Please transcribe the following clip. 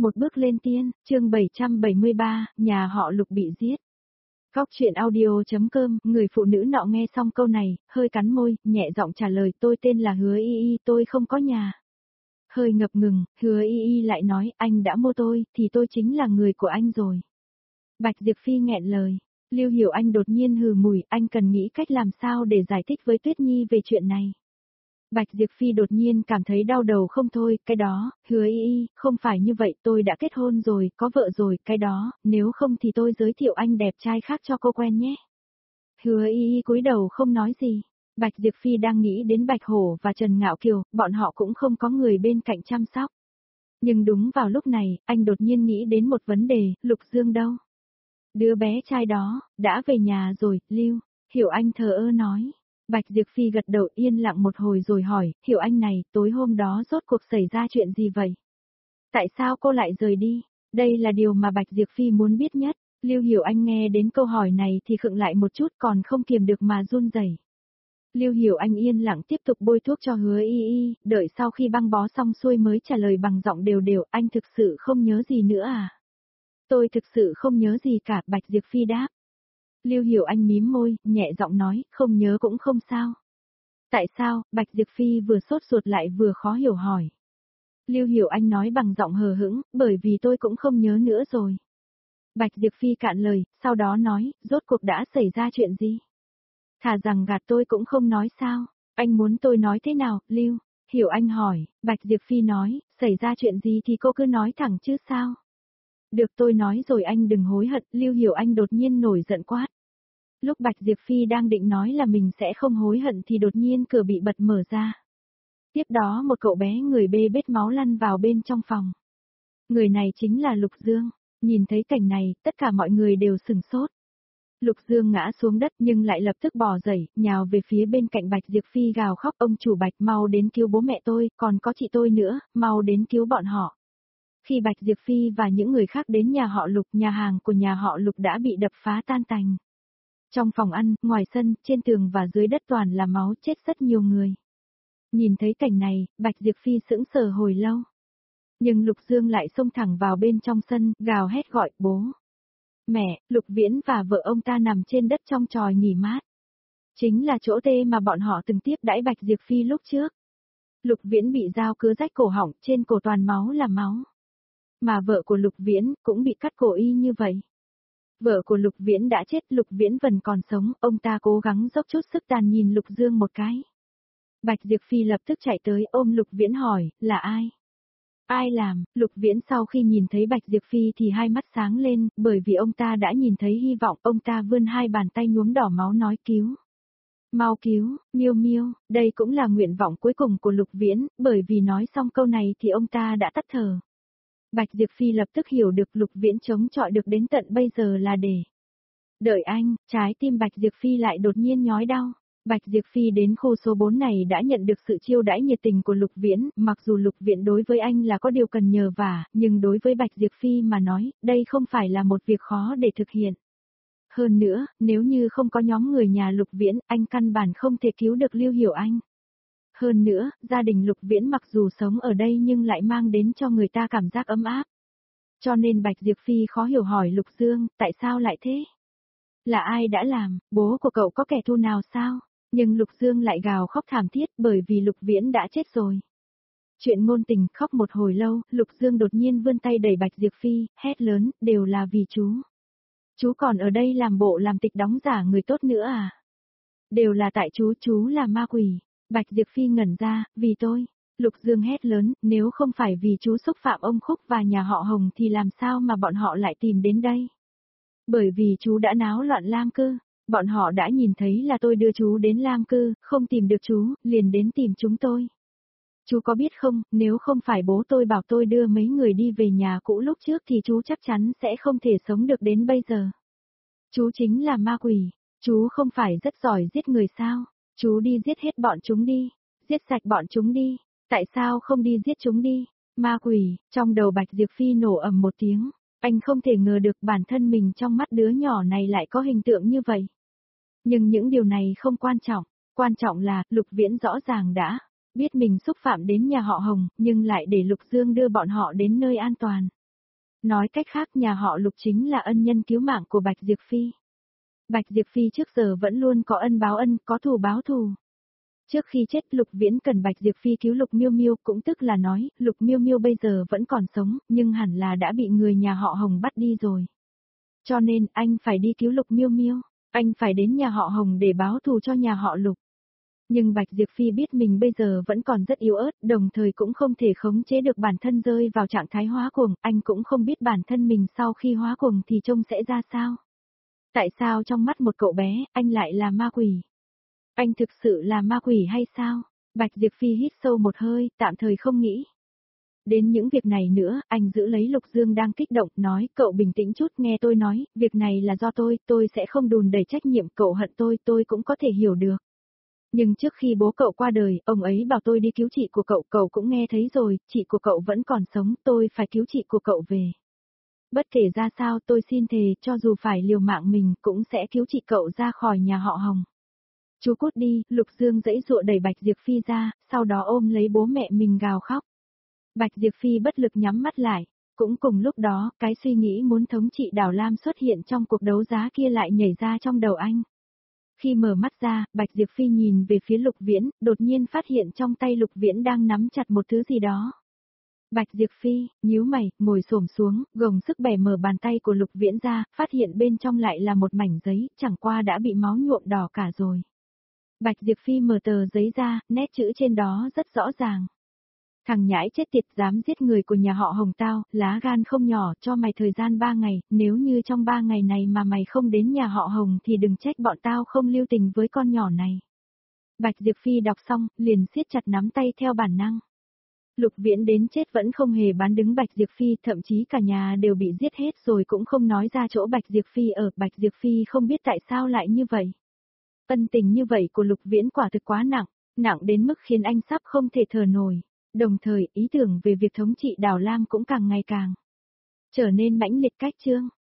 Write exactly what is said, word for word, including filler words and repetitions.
Một bước lên tiên, chương bảy trăm bảy mươi ba, nhà họ Lục bị giết. Góc truyện audio.com, người phụ nữ nọ nghe xong câu này, hơi cắn môi, nhẹ giọng trả lời tôi tên là Hứa Y Y, tôi không có nhà. Hơi ngập ngừng, Hứa Y Y lại nói anh đã mua tôi, thì tôi chính là người của anh rồi. Bạch Diệp Phi nghẹn lời, Lưu Hiểu Anh đột nhiên hừ mùi, anh cần nghĩ cách làm sao để giải thích với Tuyết Nhi về chuyện này. Bạch Diệp Phi đột nhiên cảm thấy đau đầu không thôi, cái đó, Hứa Y Y, không phải như vậy, tôi đã kết hôn rồi, có vợ rồi, cái đó, nếu không thì tôi giới thiệu anh đẹp trai khác cho cô quen nhé. Hứa Y Y cúi đầu không nói gì. Bạch Diệp Phi đang nghĩ đến Bạch Hổ và Trần Ngạo Kiều, bọn họ cũng không có người bên cạnh chăm sóc. Nhưng đúng vào lúc này, anh đột nhiên nghĩ đến một vấn đề, Lục Dương đâu? Đứa bé trai đó, đã về nhà rồi, Lưu, Hiểu Anh thờ ơ nói. Bạch Diệp Phi gật đầu yên lặng một hồi rồi hỏi, Hiểu Anh này, tối hôm đó rốt cuộc xảy ra chuyện gì vậy? Tại sao cô lại rời đi? Đây là điều mà Bạch Diệp Phi muốn biết nhất. Lưu Hiểu Anh nghe đến câu hỏi này thì khựng lại một chút còn không kiềm được mà run rẩy. Lưu Hiểu Anh yên lặng tiếp tục bôi thuốc cho Hứa Y Y, đợi sau khi băng bó xong xuôi mới trả lời bằng giọng đều đều, anh thực sự không nhớ gì nữa à? Tôi thực sự không nhớ gì cả, Bạch Diệp Phi đáp. Lưu Hiểu Anh mím môi, nhẹ giọng nói, không nhớ cũng không sao. Tại sao? Bạch Diệp Phi vừa sốt ruột lại vừa khó hiểu hỏi. Lưu Hiểu Anh nói bằng giọng hờ hững, bởi vì tôi cũng không nhớ nữa rồi. Bạch Diệp Phi cạn lời, sau đó nói, rốt cuộc đã xảy ra chuyện gì? Thà rằng gạt tôi cũng không nói sao? Anh muốn tôi nói thế nào, Lưu? Hiểu Anh hỏi, Bạch Diệp Phi nói, xảy ra chuyện gì thì cô cứ nói thẳng chứ sao? Được tôi nói rồi anh đừng hối hận, Lưu Hiểu Anh đột nhiên nổi giận quát. Lúc Bạch Diệp Phi đang định nói là mình sẽ không hối hận thì đột nhiên cửa bị bật mở ra. Tiếp đó một cậu bé người bê bết máu lăn vào bên trong phòng. Người này chính là Lục Dương. Nhìn thấy cảnh này, tất cả mọi người đều sửng sốt. Lục Dương ngã xuống đất nhưng lại lập tức bò dậy, nhào về phía bên cạnh Bạch Diệp Phi gào khóc, ông chủ Bạch mau đến cứu bố mẹ tôi, còn có chị tôi nữa, mau đến cứu bọn họ. Khi Bạch Diệp Phi và những người khác đến nhà họ Lục, nhà hàng của nhà họ Lục đã bị đập phá tan tành. Trong phòng ăn, ngoài sân, trên tường và dưới đất toàn là máu, chết rất nhiều người. Nhìn thấy cảnh này, Bạch Diệp Phi sững sờ hồi lâu. Nhưng Lục Dương lại xông thẳng vào bên trong sân, gào hét gọi, bố. Mẹ, Lục Viễn và vợ ông ta nằm trên đất trong tròi nghỉ mát. Chính là chỗ tê mà bọn họ từng tiếp đãi Bạch Diệp Phi lúc trước. Lục Viễn bị dao cứa rách cổ họng, trên cổ toàn máu là máu. Mà vợ của Lục Viễn cũng bị cắt cổ y như vậy. Vợ của Lục Viễn đã chết, Lục Viễn vẫn còn sống, ông ta cố gắng dốc chút sức tàn nhìn Lục Dương một cái. Bạch Diệp Phi lập tức chạy tới ôm Lục Viễn hỏi, là ai? Ai làm? Lục Viễn sau khi nhìn thấy Bạch Diệp Phi thì hai mắt sáng lên, bởi vì ông ta đã nhìn thấy hy vọng, ông ta vươn hai bàn tay nhuốm đỏ máu nói cứu. Mau cứu, Miêu Miêu, đây cũng là nguyện vọng cuối cùng của Lục Viễn, bởi vì nói xong câu này thì ông ta đã tắt thở. Bạch Diệp Phi lập tức hiểu được Lục Viễn chống chọi được đến tận bây giờ là để. Đợi anh, trái tim Bạch Diệp Phi lại đột nhiên nhói đau. Bạch Diệp Phi đến khu số bốn này đã nhận được sự chiêu đãi nhiệt tình của Lục Viễn, mặc dù Lục Viễn đối với anh là có điều cần nhờ vả, nhưng đối với Bạch Diệp Phi mà nói, đây không phải là một việc khó để thực hiện. Hơn nữa, nếu như không có nhóm người nhà Lục Viễn, anh căn bản không thể cứu được Lưu Hiểu Anh. Hơn nữa, gia đình Lục Viễn mặc dù sống ở đây nhưng lại mang đến cho người ta cảm giác ấm áp. Cho nên Bạch Diệp Phi khó hiểu hỏi Lục Dương, tại sao lại thế? Là ai đã làm, bố của cậu có kẻ thù nào sao? Nhưng Lục Dương lại gào khóc thảm thiết bởi vì Lục Viễn đã chết rồi. Chuyện ngôn tình khóc một hồi lâu, Lục Dương đột nhiên vươn tay đẩy Bạch Diệp Phi, hét lớn, đều là vì chú. Chú còn ở đây làm bộ làm tịch đóng giả người tốt nữa à? Đều là tại chú, chú là ma quỷ. Bạch Diệp Phi ngẩn ra, vì tôi. Lục Dương hét lớn, nếu không phải vì chú xúc phạm ông Khúc và nhà họ Hồng thì làm sao mà bọn họ lại tìm đến đây? Bởi vì chú đã náo loạn Lam Cư. Bọn họ đã nhìn thấy là tôi đưa chú đến Lam Cư, không tìm được chú, liền đến tìm chúng tôi. Chú có biết không, nếu không phải bố tôi bảo tôi đưa mấy người đi về nhà cũ lúc trước thì chú chắc chắn sẽ không thể sống được đến bây giờ. Chú chính là ma quỷ, chú không phải rất giỏi giết người sao? Chú đi giết hết bọn chúng đi, giết sạch bọn chúng đi, tại sao không đi giết chúng đi? Ma quỷ, trong đầu Bạch Diệp Phi nổ ầm một tiếng, anh không thể ngờ được bản thân mình trong mắt đứa nhỏ này lại có hình tượng như vậy. Nhưng những điều này không quan trọng, quan trọng là Lục Viễn rõ ràng đã biết mình xúc phạm đến nhà họ Hồng, nhưng lại để Lục Dương đưa bọn họ đến nơi an toàn. Nói cách khác nhà họ Lục chính là ân nhân cứu mạng của Bạch Diệp Phi. Bạch Diệp Phi trước giờ vẫn luôn có ân báo ân, có thù báo thù. Trước khi chết Lục Viễn cần Bạch Diệp Phi cứu Lục Miêu Miêu, cũng tức là nói, Lục Miêu Miêu bây giờ vẫn còn sống, nhưng hẳn là đã bị người nhà họ Hồng bắt đi rồi. Cho nên anh phải đi cứu Lục Miêu Miêu, anh phải đến nhà họ Hồng để báo thù cho nhà họ Lục. Nhưng Bạch Diệp Phi biết mình bây giờ vẫn còn rất yếu ớt, đồng thời cũng không thể khống chế được bản thân rơi vào trạng thái hóa cuồng, anh cũng không biết bản thân mình sau khi hóa cuồng thì trông sẽ ra sao. Tại sao trong mắt một cậu bé, anh lại là ma quỷ? Anh thực sự là ma quỷ hay sao? Bạch Diệp Phi hít sâu một hơi, tạm thời không nghĩ đến những việc này nữa, anh giữ lấy Lục Dương đang kích động, nói, cậu bình tĩnh chút, nghe tôi nói, việc này là do tôi, tôi sẽ không đùn đẩy trách nhiệm, cậu hận tôi, tôi cũng có thể hiểu được. Nhưng trước khi bố cậu qua đời, ông ấy bảo tôi đi cứu chị của cậu, cậu cũng nghe thấy rồi, chị của cậu vẫn còn sống, tôi phải cứu chị của cậu về. Bất kể ra sao tôi xin thề, cho dù phải liều mạng mình, cũng sẽ cứu chị cậu ra khỏi nhà họ Hồng. Chú cút đi, Lục Dương giãy giụa đẩy Bạch Diệp Phi ra, sau đó ôm lấy bố mẹ mình gào khóc. Bạch Diệp Phi bất lực nhắm mắt lại, cũng cùng lúc đó, cái suy nghĩ muốn thống trị Đào Lam xuất hiện trong cuộc đấu giá kia lại nhảy ra trong đầu anh. Khi mở mắt ra, Bạch Diệp Phi nhìn về phía Lục Viễn, đột nhiên phát hiện trong tay Lục Viễn đang nắm chặt một thứ gì đó. Bạch Diệp Phi, nhíu mày, ngồi xổm xuống, gồng sức bẻ mở bàn tay của Lục Viễn ra, phát hiện bên trong lại là một mảnh giấy, chẳng qua đã bị máu nhuộm đỏ cả rồi. Bạch Diệp Phi mở tờ giấy ra, nét chữ trên đó rất rõ ràng. Thằng nhãi chết tiệt dám giết người của nhà họ Hồng tao, lá gan không nhỏ, cho mày thời gian ba ngày, nếu như trong ba ngày này mà mày không đến nhà họ Hồng thì đừng trách bọn tao không lưu tình với con nhỏ này. Bạch Diệp Phi đọc xong, liền siết chặt nắm tay theo bản năng. Lục Viễn đến chết vẫn không hề bán đứng Bạch Diệp Phi, thậm chí cả nhà đều bị giết hết rồi cũng không nói ra chỗ Bạch Diệp Phi ở, Bạch Diệp Phi không biết tại sao lại như vậy. Ân tình như vậy của Lục Viễn quả thực quá nặng, nặng đến mức khiến anh sắp không thể thở nổi. Đồng thời, ý tưởng về việc thống trị Đào Lam cũng càng ngày càng trở nên mãnh liệt cách chương.